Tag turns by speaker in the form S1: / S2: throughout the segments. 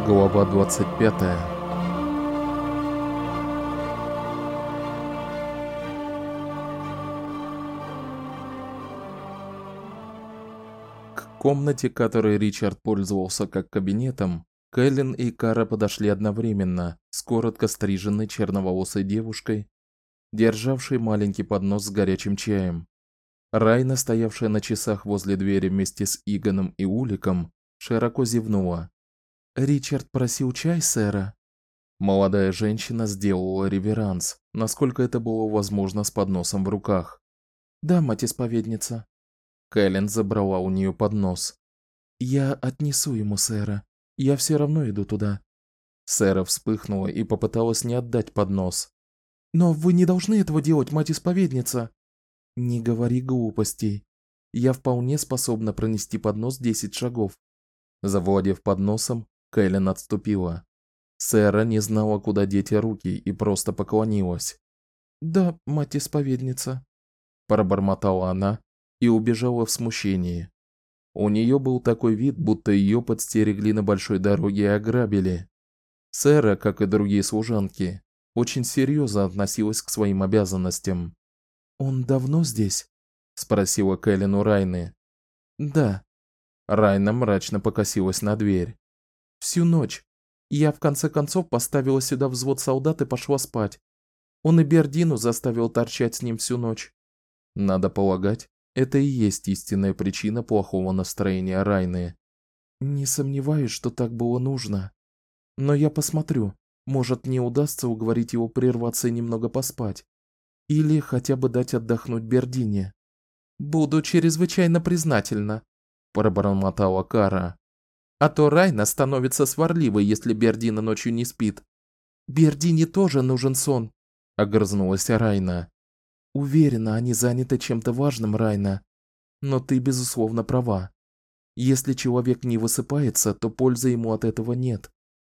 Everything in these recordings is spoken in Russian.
S1: Глава 25. К комнате, которой Ричард пользовался как кабинетом, Кэлен и Кара подошли одновременно, с коротко стриженной черноволосой девушкой, державшей маленький поднос с горячим чаем. Райна, стоявшая на часах возле двери вместе с Иганом и Уликом, широко зевнула. «Ричард просил чай, сэра». Молодая женщина сделала реверанс, насколько это было возможно с подносом в руках. «Да, мать-исповедница». Кэлен забрала у нее поднос. «Я отнесу ему, сэра. Я все равно иду туда». Сэра вспыхнула и попыталась не отдать поднос. «Но вы не должны этого делать, мать-исповедница». «Не говори глупостей. Я вполне способна пронести поднос 10 шагов». Завладев подносом, Кэлен отступила. Сэра не знала, куда деть руки, и просто поклонилась. «Да, мать-исповедница», – пробормотала она и убежала в смущении. У нее был такой вид, будто ее подстерегли на большой дороге и ограбили. Сэра, как и другие служанки, очень серьезно относилась к своим обязанностям. «Он давно здесь?» – спросила Кэлен у Райны. «Да». Райна мрачно покосилась на дверь. «Всю ночь. Я в конце концов поставила сюда взвод солдат и пошла спать. Он и Бердину заставил торчать с ним всю ночь». Надо полагать, это и есть истинная причина плохого настроения Райны. «Не сомневаюсь, что так было нужно. Но я посмотрю, может, мне удастся уговорить его прерваться и немного поспать. Или хотя бы дать отдохнуть Бердине». «Буду чрезвычайно признательна», – пробормотала Кара. «А то Райна становится сварливой, если Бердина ночью не спит». «Бердине тоже нужен сон», – огрызнулась Райна. «Уверена, они заняты чем-то важным, Райна. Но ты, безусловно, права. Если человек не высыпается, то пользы ему от этого нет.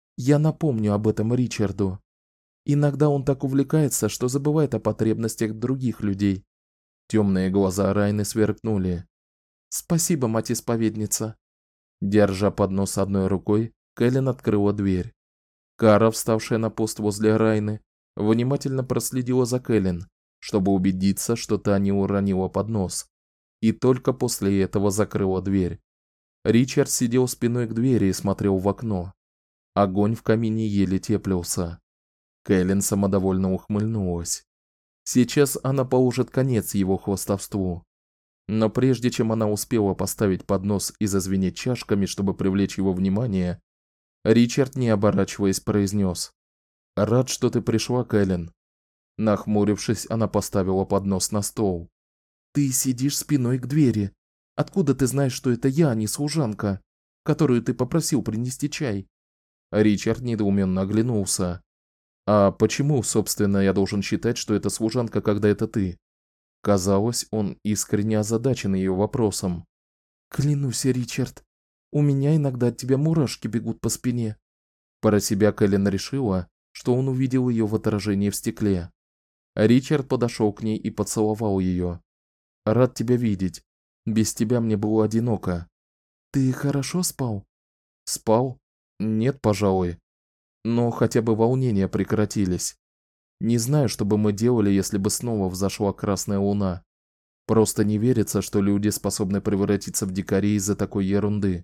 S1: Я напомню об этом Ричарду. Иногда он так увлекается, что забывает о потребностях других людей». Темные глаза Райны сверкнули. «Спасибо, мать-исповедница». Держа поднос одной рукой, Кэлен открыла дверь. Кара, вставшая на пост возле Райны, внимательно проследила за Кэлен, чтобы убедиться, что та не уронила поднос, и только после этого закрыла дверь. Ричард сидел спиной к двери и смотрел в окно. Огонь в камине еле теплился. Кэлен самодовольно ухмыльнулась. Сейчас она положит конец его хвастовству. Но прежде чем она успела поставить поднос и зазвенеть чашками, чтобы привлечь его внимание, Ричард, не оборачиваясь, произнес: «Рад, что ты пришла, Кэлен». Нахмурившись, она поставила поднос на стол. «Ты сидишь спиной к двери. Откуда ты знаешь, что это я, а не служанка, которую ты попросил принести чай?» Ричард недоуменно оглянулся. «А почему, собственно, я должен считать, что это служанка, когда это ты?» Казалось, он искренне озадачен ее вопросом. «Клянусь, Ричард, у меня иногда от тебя мурашки бегут по спине». Про себя Кэлен решила, что он увидел ее в отражении в стекле. Ричард подошел к ней и поцеловал ее. «Рад тебя видеть. Без тебя мне было одиноко». «Ты хорошо спал?» «Спал? Нет, пожалуй. Но хотя бы волнения прекратились. Не знаю, что бы мы делали, если бы снова взошла красная луна. Просто не верится, что люди способны превратиться в дикарей из-за такой ерунды.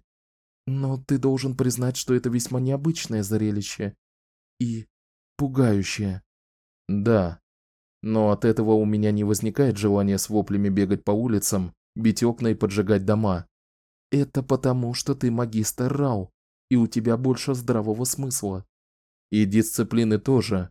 S1: Но ты должен признать, что это весьма необычное зрелище. И пугающее». «Да. Но от этого у меня не возникает желания с воплями бегать по улицам, бить окна и поджигать дома». «Это потому, что ты магистр Рау, и у тебя больше здравого смысла». «И дисциплины тоже.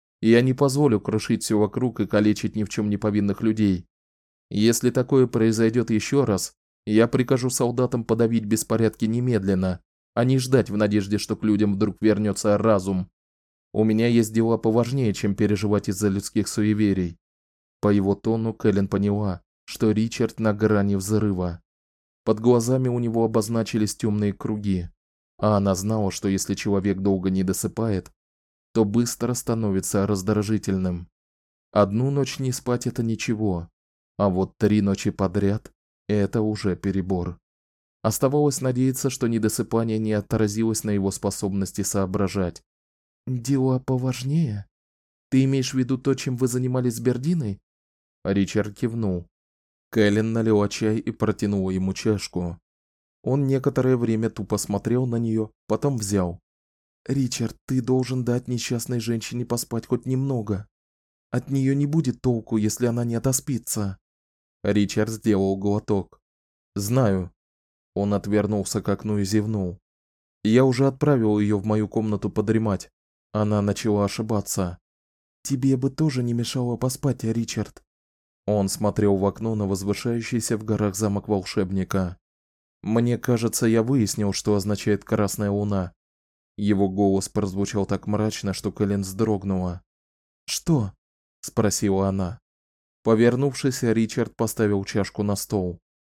S1: Я не позволю крушить все вокруг и калечить ни в чем не повинных людей. Если такое произойдет еще раз, я прикажу солдатам подавить беспорядки немедленно, а не ждать в надежде, что к людям вдруг вернется разум. У меня есть дела поважнее, чем переживать из-за людских суеверий». По его тону Кэлен поняла, что Ричард на грани взрыва. Под глазами у него обозначились темные круги, а она знала, что если человек долго не досыпает, то быстро становится раздражительным. Одну ночь не спать – это ничего, а вот 3 ночи подряд – это уже перебор. Оставалось надеяться, что недосыпание не отразилось на его способности соображать. Дело поважнее? Ты имеешь в виду то, чем вы занимались с Бердиной? Ричард кивнул. Кэлен налила чай и протянула ему чашку. Он некоторое время тупо смотрел на нее, потом взял. Ричард, ты должен дать несчастной женщине поспать хоть немного. От нее не будет толку, если она не отоспится. Ричард сделал глоток. Знаю. Он отвернулся к окну и зевнул. Я уже отправил ее в мою комнату подремать. Она начала ошибаться. Тебе бы тоже не мешало поспать, Ричард. Он смотрел в окно на возвышающийся в горах замок волшебника. Мне кажется, я выяснил, что означает красная луна. Его голос прозвучал так мрачно, что Кэлен вздрогнула. Что? Спросила она. Повернувшись, Ричард поставил чашку на стол.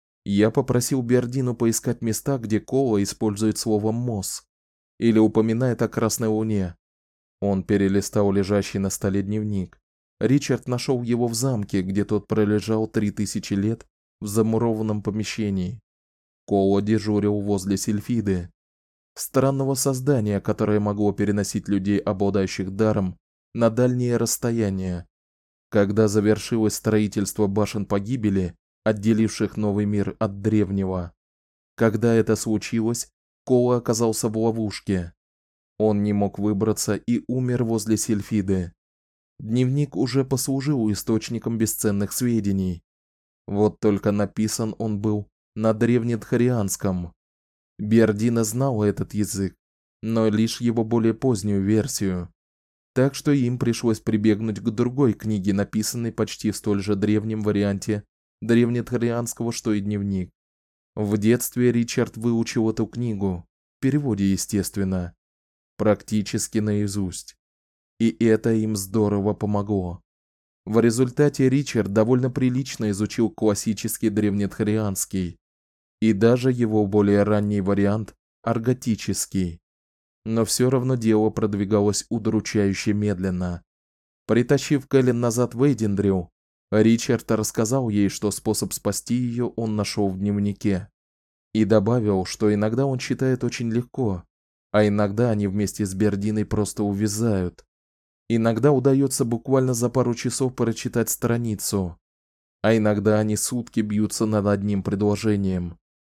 S1: Я попросил Бердину поискать места, где Кола использует слово «мосс» или упоминает о красной луне. Он перелистал лежащий на столе дневник. Ричард нашел его в замке, где тот пролежал 3000 лет в замурованном помещении. Кола дежурил возле Сильфиды, странного создания, которое могло переносить людей, обладающих даром, на дальние расстояния. Когда завершилось строительство башен погибели, отделивших новый мир от древнего. Когда это случилось, Кола оказался в ловушке. Он не мог выбраться и умер возле Сильфиды. Дневник уже послужил источником бесценных сведений. Вот только написан он был на древнедхарианском. Бердина знала этот язык, но лишь его более позднюю версию. Так что им пришлось прибегнуть к другой книге, написанной почти в столь же древнем варианте древнедхарианского, что и дневник. В детстве Ричард выучил эту книгу, в переводе, естественно, практически наизусть. И это им здорово помогло. В результате Ричард довольно прилично изучил классический древнедхарианский и даже его более ранний вариант арготический. Но все равно дело продвигалось удручающе медленно. Притащив Кэлен назад в Эйдендрил, Ричард рассказал ей, что способ спасти ее он нашел в дневнике, и добавил, что иногда он читает очень легко, а иногда они вместе с Бердиной просто увязают. Иногда удается буквально за пару часов прочитать страницу, а иногда они сутки бьются над одним предложением.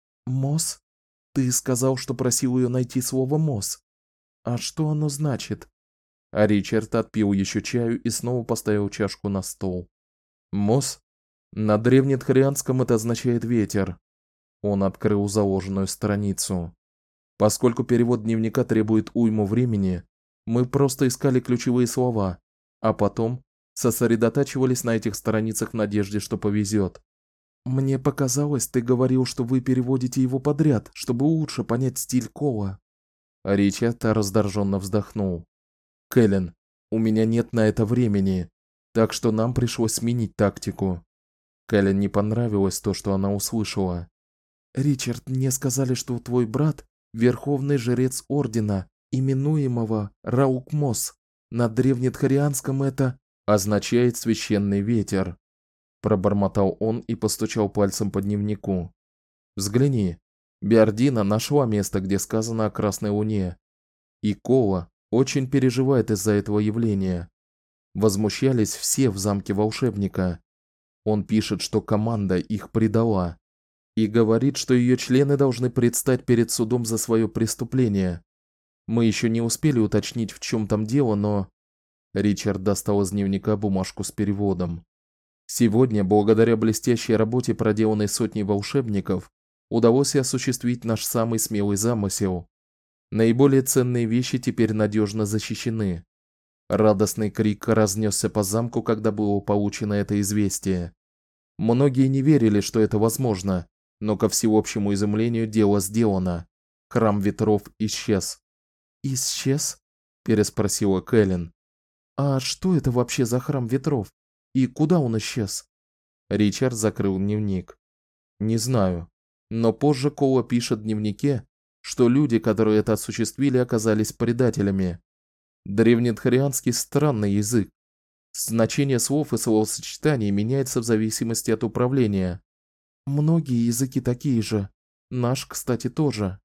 S1: Мосс? Ты сказал, что просил ее найти слово мосс. А что оно значит? А Ричард отпил еще чаю и снова поставил чашку на стол. Мосс? На древнедхарианском это означает ветер. Он открыл заложенную страницу. Поскольку перевод дневника требует уйму времени, мы просто искали ключевые слова, а потом сосредотачивались на этих страницах в надежде, что повезет. Мне показалось, ты говорил, что вы переводите его подряд, чтобы лучше понять стиль Кола. Ричард раздраженно вздохнул. Кэлен, у меня нет на это времени, так что нам пришлось сменить тактику. Кэлен не понравилось то, что она услышала. Ричард, мне сказали, что твой брат верховный жрец ордена, именуемого Раукмос. На древнедхарианском это означает священный ветер. Пробормотал он и постучал пальцем по дневнику. Взгляни. Бердина нашла место, где сказано о красной луне. И Кола очень переживает из-за этого явления. Возмущались все в замке волшебника. Он пишет, что команда их предала, и говорит, что ее члены должны предстать перед судом за свое преступление. Мы еще не успели уточнить, в чем там дело, но Ричард достал из дневника бумажку с переводом. Сегодня, благодаря блестящей работе, проделанной сотней волшебников, удалось осуществить наш самый смелый замысел. Наиболее ценные вещи теперь надежно защищены. Радостный крик разнесся по замку, когда было получено это известие. Многие не верили, что это возможно, но ко всеобщему изумлению дело сделано. Храм ветров исчез. Исчез? Переспросила Кэлен. А что это вообще за храм ветров? И куда он исчез? Ричард закрыл дневник. Не знаю, но позже Кола пишет в дневнике, что люди, которые это осуществили, оказались предателями. Древнедхарианский странный язык. Значение слов и словосочетаний меняется в зависимости от управления. Многие языки такие же. Наш, кстати, тоже.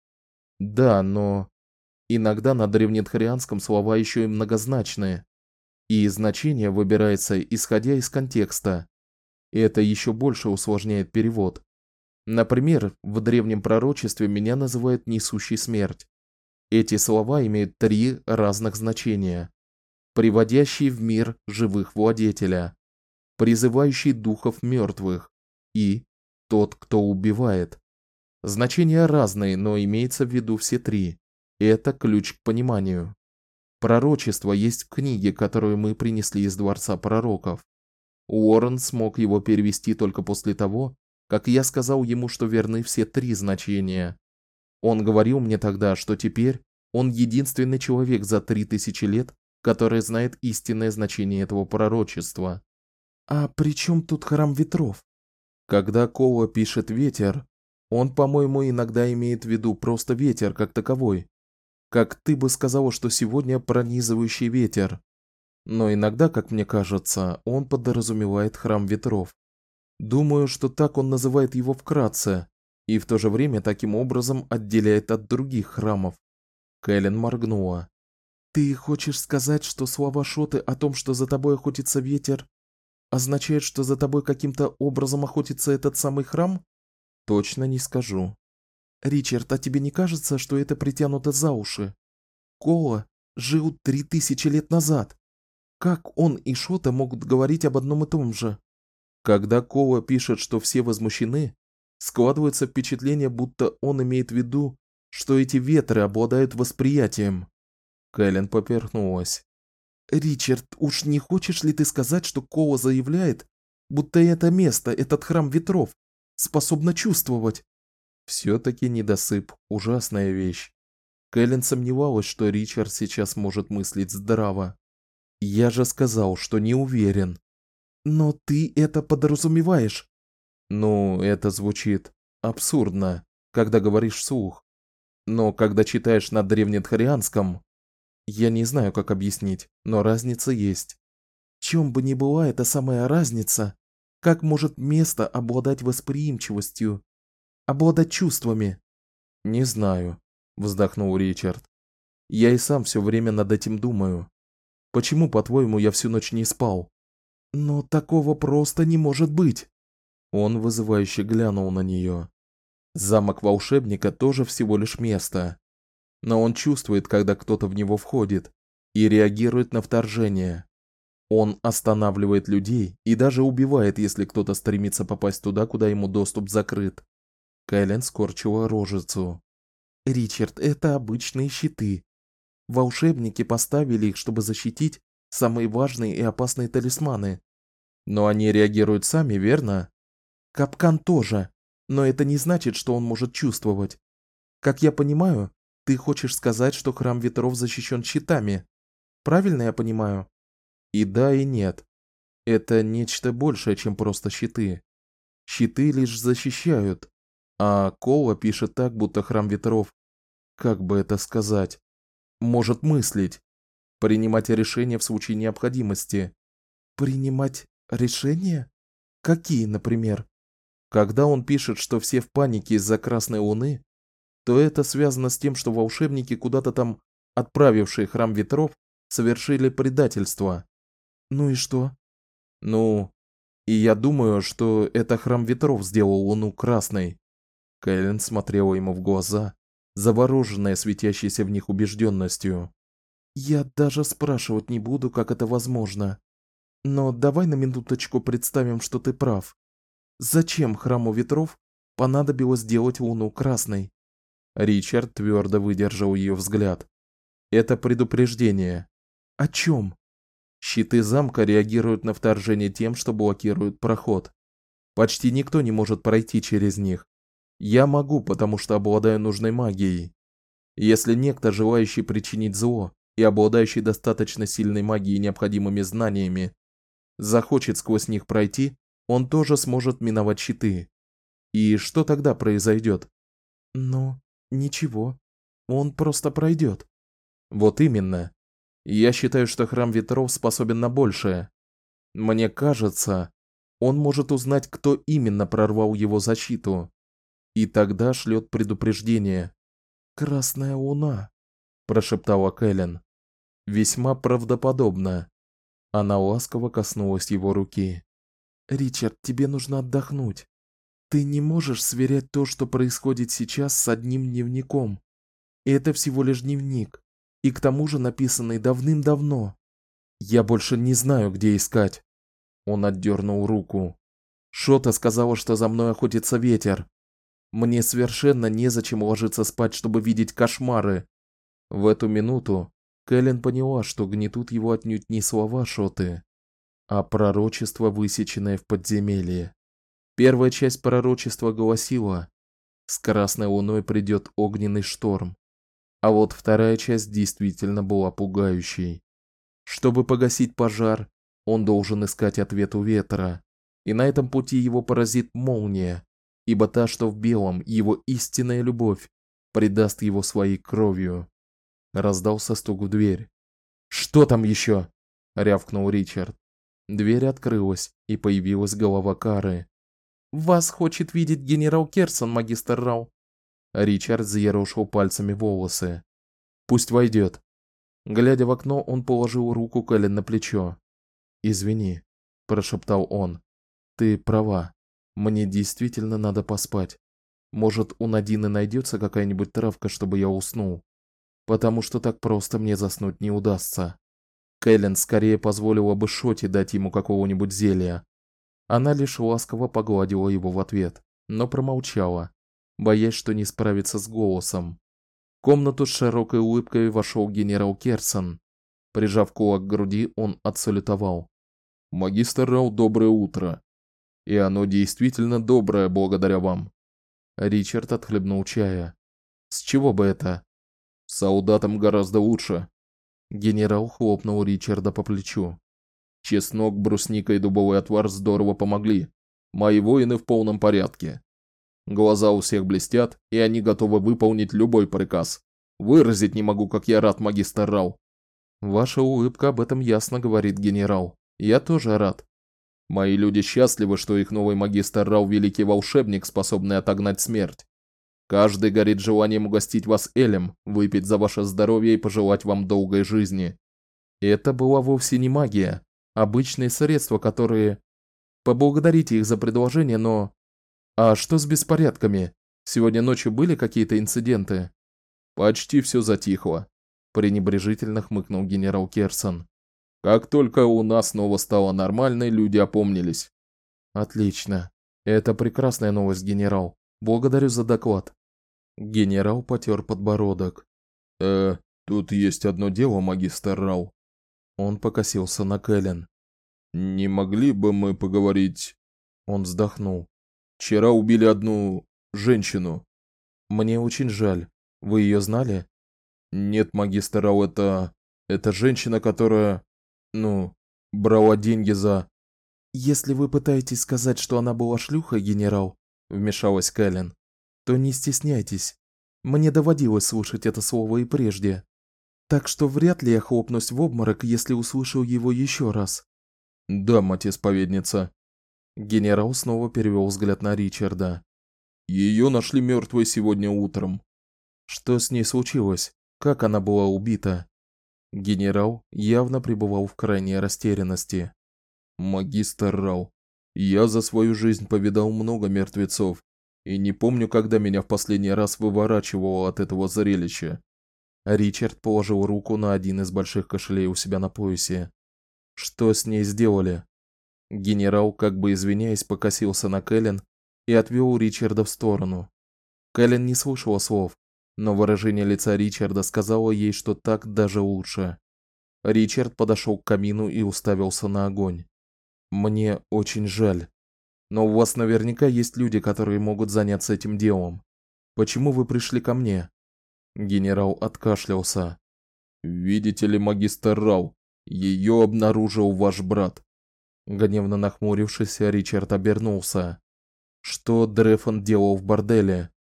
S1: Да, но иногда на древнетхарианском слова еще и многозначные, и значение выбирается исходя из контекста. И это еще больше усложняет перевод. Например, в древнем пророчестве меня называют несущий смерть. Эти слова имеют 3 разных значения: приводящий в мир живых владетеля, призывающий духов мертвых и тот, кто убивает. Значения разные, но имеется в виду все 3. Это ключ к пониманию. Пророчество есть в книге, которую мы принесли из дворца пророков. Уоррен смог его перевести только после того, как я сказал ему, что верны все 3 значения. Он говорил мне тогда, что теперь он единственный человек за 3000 лет, который знает истинное значение этого пророчества. А при чем тут храм ветров? Когда Кола пишет ветер, он, по-моему, иногда имеет в виду просто ветер как таковой. Как ты бы сказала, что сегодня пронизывающий ветер. Но иногда, как мне кажется, он подразумевает храм ветров. Думаю, что так он называет его вкратце, и в то же время таким образом отделяет от других храмов. Кэлен моргнула. Ты хочешь сказать, что слова Шоты о том, что за тобой охотится ветер, означает, что за тобой каким-то образом охотится этот самый храм? Точно не скажу. Ричард, а тебе не кажется, что это притянуто за уши? Кола жил 3000 лет назад. Как он и Шота могут говорить об одном и том же? Когда Кола пишет, что все возмущены, складывается впечатление, будто он имеет в виду, что эти ветры обладают восприятием. Кэлен поперхнулась. Ричард, уж не хочешь ли ты сказать, что Кола заявляет, будто это место, этот храм ветров, способно чувствовать? Все-таки недосып – ужасная вещь. Кэлен сомневалась, что Ричард сейчас может мыслить здраво. Я же сказал, что не уверен. Но ты это подразумеваешь. Ну, это звучит абсурдно, когда говоришь вслух. Но когда читаешь на древнетхарианском, я не знаю, как объяснить, но разница есть. В чем бы ни была эта самая разница, как может место обладать восприимчивостью, обладать чувствами? Не знаю, вздохнул Ричард. Я и сам все время над этим думаю. Почему, по-твоему, я всю ночь не спал? Но такого просто не может быть. Он вызывающе глянул на нее. Замок волшебника тоже всего лишь место. Но он чувствует, когда кто-то в него входит, и реагирует на вторжение. Он останавливает людей и даже убивает, если кто-то стремится попасть туда, куда ему доступ закрыт. Кэлен скорчила рожицу. Ричард, это обычные щиты. Волшебники поставили их, чтобы защитить самые важные и опасные талисманы. Но они реагируют сами, верно? Капкан тоже, но это не значит, что он может чувствовать. Как я понимаю, ты хочешь сказать, что храм ветров защищен щитами. Правильно я понимаю? И да, и нет. Это нечто большее, чем просто щиты. Щиты лишь защищают, а Кола пишет так, будто храм ветров, как бы это сказать, может мыслить, принимать решения в случае необходимости. Принимать решения? Какие, например? Когда он пишет, что все в панике из-за Красной Луны, то это связано с тем, что волшебники, куда-то там отправившие храм ветров, совершили предательство. Ну и что? Ну, и я думаю, что это храм ветров сделал Луну красной. Кэлен смотрела ему в глаза, завороженная светящейся в них убежденностью. Я даже спрашивать не буду, как это возможно. Но давай на минуточку представим, что ты прав. Зачем храму ветров понадобилось делать Луну красной? Ричард твердо выдержал ее взгляд. Это предупреждение. О чем? Щиты замка реагируют на вторжение тем, что блокируют проход. Почти никто не может пройти через них. Я могу, потому что обладаю нужной магией. Если некто, желающий причинить зло и обладающий достаточно сильной магией и необходимыми знаниями, захочет сквозь них пройти, он тоже сможет миновать щиты. И что тогда произойдет? Ну, ничего. Он просто пройдет. Вот именно. Я считаю, что храм ветров способен на большее. Мне кажется, он может узнать, кто именно прорвал его защиту. и тогда шлет предупреждение. «Красная луна», – прошептала Кэлен. Весьма правдоподобно. Она ласково коснулась его руки. «Ричард, тебе нужно отдохнуть. Ты не можешь сверять то, что происходит сейчас, с одним дневником. Это всего лишь дневник, и к тому же написанный давным-давно. Я больше не знаю, где искать». Он отдернул руку. Шота сказала, что за мной охотится ветер. Мне совершенно незачем ложиться спать, чтобы видеть кошмары. В эту минуту Кэлен поняла, что гнетут его отнюдь не слова Шоты, а пророчество, высеченное в подземелье. Первая часть пророчества гласила: с красной луной придет огненный шторм. А вот вторая часть действительно была пугающей. Чтобы погасить пожар, он должен искать ответ у ветра, и на этом пути его поразит молния, ибо та, что в белом, его истинная любовь, предаст его своей кровью. Раздался стук в дверь. «Что там еще?» – рявкнул Ричард. Дверь открылась, и появилась голова Кары. «Вас хочет видеть генерал Керсон, магистр Рау». Ричард взъерошил пальцами волосы. «Пусть войдет». Глядя в окно, он положил руку Кэлен на плечо. «Извини», – прошептал он. «Ты права. Мне действительно надо поспать. Может, у Надины найдется какая-нибудь травка, чтобы я уснул? Потому что так просто мне заснуть не удастся». Кэлен скорее позволила бы Шоте дать ему какого-нибудь зелья. Она лишь ласково погладила его в ответ, но промолчала, боясь, что не справится с голосом. В комнату с широкой улыбкой вошел генерал Керсон. Прижав кулак к груди, он отсалютовал. «Магистр Рау, доброе утро. И оно действительно доброе, благодаря вам». Ричард отхлебнул чая. «С чего бы это?» «Солдатам гораздо лучше». Генерал хлопнул Ричарда по плечу. «Чеснок, брусника и дубовый отвар здорово помогли. Мои воины в полном порядке. Глаза у всех блестят, и они готовы выполнить любой приказ. Выразить не могу, как я рад, магистр Рау». «Ваша улыбка об этом ясно говорит, генерал. Я тоже рад». «Мои люди счастливы, что их новый магистр Рау – великий волшебник, способный отогнать смерть. Каждый горит желанием угостить вас элем, выпить за ваше здоровье и пожелать вам долгой жизни». Это была вовсе не магия, обычные средства, которые... Поблагодарите их за предложение, но... А что с беспорядками? Сегодня ночью были какие-то инциденты? Почти все затихло, пренебрежительно хмыкнул генерал Керсон. Как только у нас снова стало нормально, люди опомнились. Отлично. Это прекрасная новость, генерал. Благодарю за доклад. Генерал потер подбородок. Тут есть одно дело, магистр Рау. Он покосился на Кэлен. Не могли бы мы поговорить? Он вздохнул. Вчера убили одну женщину. Мне очень жаль. Вы ее знали? Нет, магистр Рау, это женщина, которая, брала деньги за... Если вы пытаетесь сказать, что она была шлюхой, генерал, вмешалась Кэлен, то не стесняйтесь. Мне доводилось слышать это слово и прежде. Так что вряд ли я хлопнусь в обморок, если услышу его еще раз. Да, мать-исповедница. Генерал снова перевел взгляд на Ричарда. Ее нашли мертвой сегодня утром. Что с ней случилось? Как она была убита? Генерал явно пребывал в крайней растерянности. Магистр Рау, я за свою жизнь повидал много мертвецов. И не помню, когда меня в последний раз выворачивало от этого зрелища. Ричард положил руку на один из больших кошелей у себя на поясе. Что с ней сделали? Генерал, как бы извиняясь, покосился на Кэлен и отвел Ричарда в сторону. Кэлен не слышала слов, но выражение лица Ричарда сказало ей, что так даже лучше. Ричард подошел к камину и уставился на огонь. Мне очень жаль. Но у вас наверняка есть люди, которые могут заняться этим делом. Почему вы пришли ко мне? Генерал откашлялся. Видите ли, магистр Рау, ее обнаружил ваш брат. Гневно нахмурившись, Ричард обернулся. Что Дрефон делал в борделе?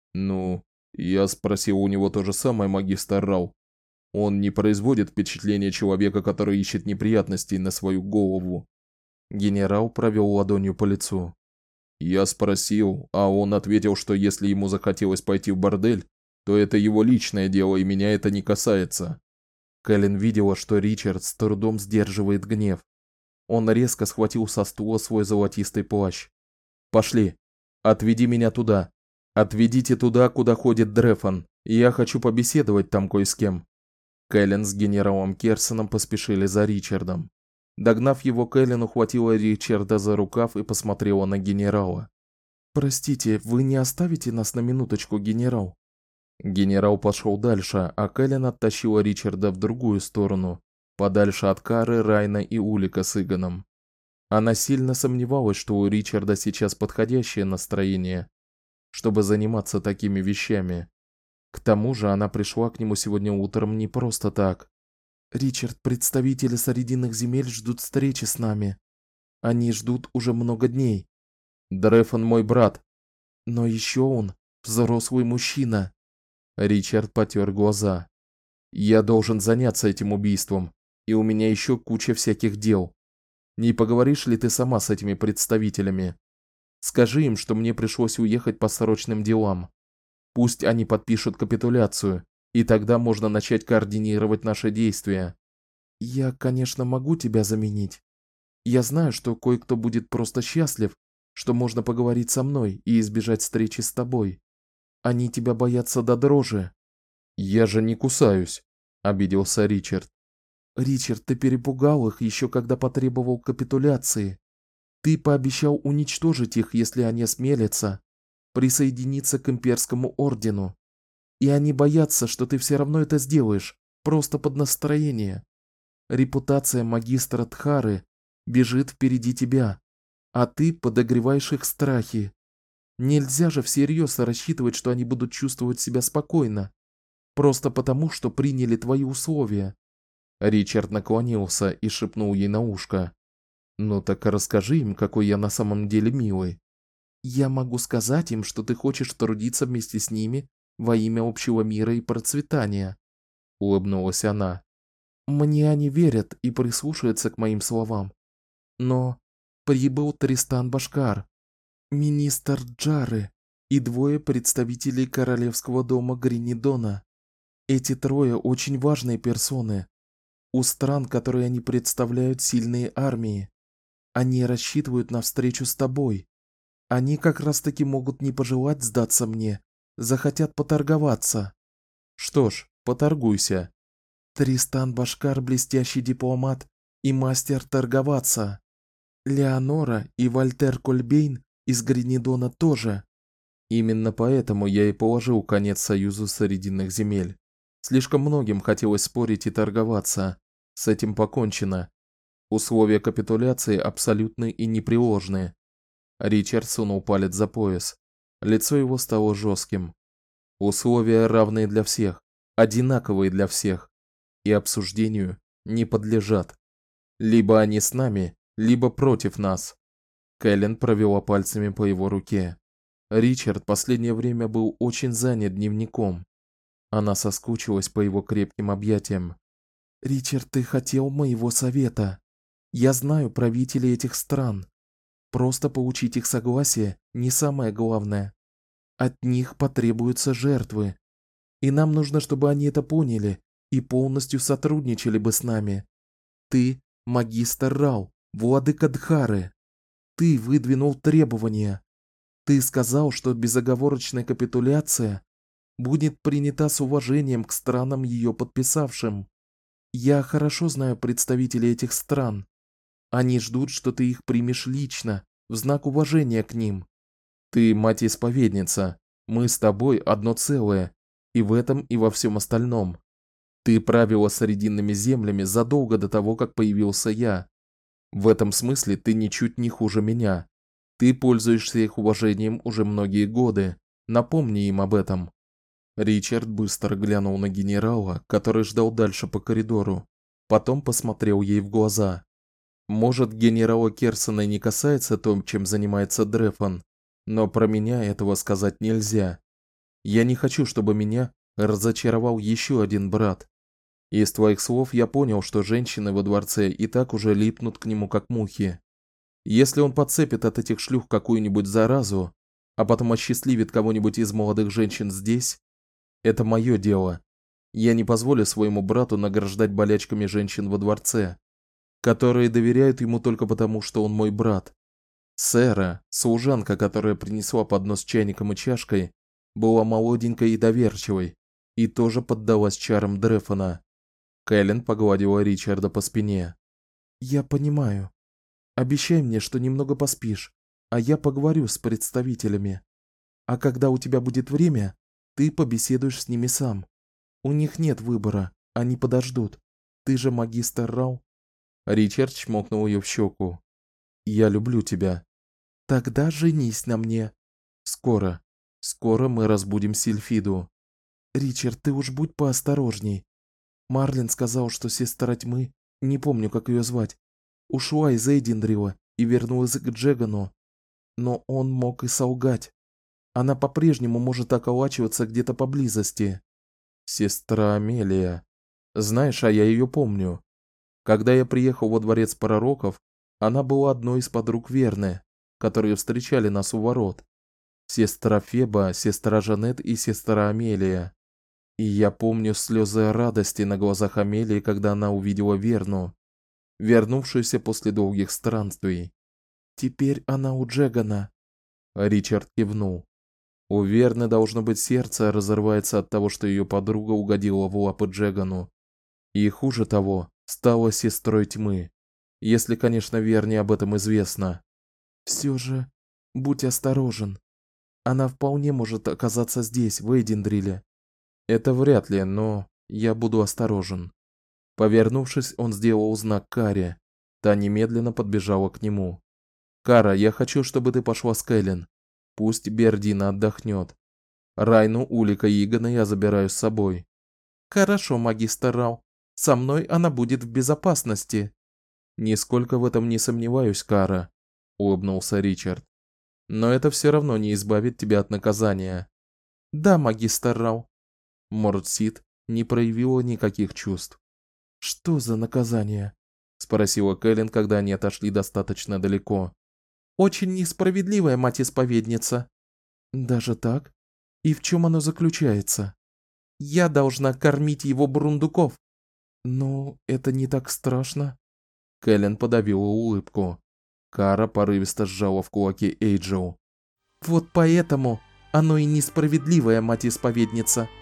S1: Я спросил у него то же самое, магистр Рау. Он не производит впечатления человека, который ищет неприятностей на свою голову. Генерал провел ладонью по лицу. Я спросил, а он ответил, что если ему захотелось пойти в бордель, то это его личное дело и меня это не касается. Кэлен видела, что Ричард с трудом сдерживает гнев. Он резко схватил со стула свой золотистый плащ. Пошли. Отведи меня туда. Отведите туда, куда ходит Дрефон. Я хочу побеседовать там кое с кем. Кэлен с генералом Керсоном поспешили за Ричардом. Догнав его, Кэлен ухватила Ричарда за рукав и посмотрела на генерала. Простите, вы не оставите нас на минуточку, генерал? Генерал пошел дальше, а Кэлен оттащила Ричарда в другую сторону, подальше от Кары, Райна и Улика с Иганом. Она сильно сомневалась, что у Ричарда сейчас подходящее настроение, чтобы заниматься такими вещами. К тому же она пришла к нему сегодня утром не просто так. Ричард, представители Срединных земель ждут встречи с нами. Они ждут уже много дней. Дрефон мой брат, но еще он взрослый мужчина. Ричард потёр глаза. Я должен заняться этим убийством, и у меня еще куча всяких дел. Не поговоришь ли ты сама с этими представителями? Скажи им, что мне пришлось уехать по срочным делам. Пусть они подпишут капитуляцию, и тогда можно начать координировать наши действия. Я, конечно, могу тебя заменить. Я знаю, что кое-кто будет просто счастлив, что можно поговорить со мной и избежать встречи с тобой. Они тебя боятся до дрожи. Я же не кусаюсь, обиделся Ричард. Ричард, ты перепугал их еще когда потребовал капитуляции. Ты пообещал уничтожить их, если они осмелятся присоединиться к имперскому ордену. И они боятся, что ты все равно это сделаешь, просто под настроение. Репутация магистра Тхары бежит впереди тебя, а ты подогреваешь их страхи. Нельзя же всерьез рассчитывать, что они будут чувствовать себя спокойно, просто потому, что приняли твои условия. Ричард наклонился и шепнул ей на ушко: "Ну так расскажи им, какой я на самом деле милый. Я могу сказать им, что ты хочешь трудиться вместе с ними во имя общего мира и процветания", улыбнулась она. "Мне они верят и прислушаются к моим словам. Но прибыл Тристан Башкар, министр Джары и двое представителей королевского дома Гринидона. Эти трое очень важные персоны. У стран, которые они представляют, сильные армии. Они рассчитывают на встречу с тобой. Они как раз-таки могут не пожелать сдаться мне, захотят поторговаться. Что ж, поторгуйся. Тристан Башкар блестящий дипломат и мастер торговаться. Леонора и Вальтер Кольбейн из Гринидона тоже. Именно поэтому я и положил конец союзу Срединных земель. Слишком многим хотелось спорить и торговаться. С этим покончено. Условия капитуляции абсолютны и непреложны. Ричард сунул палец за пояс. Лицо его стало жестким. Условия равные для всех, одинаковые для всех, и обсуждению не подлежат. Либо они с нами, либо против нас. Кэлен провела пальцами по его руке. Ричард последнее время был очень занят дневником. Она соскучилась по его крепким объятиям. Ричард, ты хотел моего совета. Я знаю правителей этих стран. Просто получить их согласие не самое главное. От них потребуются жертвы. И нам нужно, чтобы они это поняли и полностью сотрудничали бы с нами. Ты магистр Рау, владыка Дхары. Ты выдвинул требования. Ты сказал, что безоговорочная капитуляция будет принята с уважением к странам ее подписавшим. Я хорошо знаю представителей этих стран. Они ждут, что ты их примешь лично, в знак уважения к ним. Ты мать-исповедница. Мы с тобой одно целое, и в этом, и во всем остальном. Ты правила Срединными землями задолго до того, как появился я. В этом смысле ты ничуть не хуже меня. Ты пользуешься их уважением уже многие годы. Напомни им об этом. Ричард быстро глянул на генерала, который ждал дальше по коридору, потом посмотрел ей в глаза. Может, генерала Керсона не касается то, чем занимается Дрефон, но про меня этого сказать нельзя. Я не хочу, чтобы меня разочаровал еще один брат. Из твоих слов я понял, что женщины во дворце и так уже липнут к нему как мухи. Если он подцепит от этих шлюх какую-нибудь заразу, а потом осчастливит кого-нибудь из молодых женщин здесь, это мое дело. Я не позволю своему брату награждать болячками женщин во дворце, которые доверяют ему только потому, что он мой брат. Сэра, служанка, которая принесла поднос с чайником и чашкой, была молоденькой и доверчивой, и тоже поддалась чарам Дрефона. Кэлен погладила Ричарда по спине. Я понимаю. Обещай мне, что немного поспишь, а я поговорю с представителями. А когда у тебя будет время, ты побеседуешь с ними сам. У них нет выбора, они подождут. Ты же магистр Рау. Ричард чмокнул ее в щеку. Я люблю тебя. Тогда женись на мне. Скоро. Скоро мы разбудим Сильфиду. Ричард, ты уж будь поосторожней. Марлин сказал, что сестра тьмы, не помню, как ее звать, ушла из Эйдендрила и вернулась к Джегану. Но он мог и солгать. Она по-прежнему может околачиваться где-то поблизости. Сестра Амелия. Знаешь, а я ее помню. Когда я приехал во дворец пророков, она была одной из подруг Верны, которые встречали нас у ворот. Сестра Феба, сестра Жанет и сестра Амелия. И я помню слезы радости на глазах Амелии, когда она увидела Верну, вернувшуюся после долгих странствий. Теперь она у Джегана. Ричард кивнул. У Верны, должно быть, сердце разрывается от того, что ее подруга угодила в лапы Джегану. И хуже того, стала сестрой тьмы. Если, конечно, Верне об этом известно. Все же, будь осторожен. Она вполне может оказаться здесь, в Эйдендриле. Это вряд ли, но я буду осторожен. Повернувшись, он сделал знак Каре. Та немедленно подбежала к нему. Кара, я хочу, чтобы ты пошла с Кэлен. Пусть Бердина отдохнет. Райну, Улика и Игона я забираю с собой. Хорошо, магистр Рау. Со мной она будет в безопасности. Нисколько в этом не сомневаюсь, Кара, улыбнулся Ричард. Но это все равно не избавит тебя от наказания. Да, магистр Рау. Мордсит не проявила никаких чувств. Что за наказание? Спросила Кэлен, когда они отошли достаточно далеко. Очень несправедливая, мать-исповедница. Даже так? И в чем оно заключается? Я должна кормить его бурундуков. Ну, это не так страшно. Кэлен подавила улыбку. Кара порывисто сжала в кулаки Эйджел. Вот поэтому оно и несправедливая, мать-исповедница.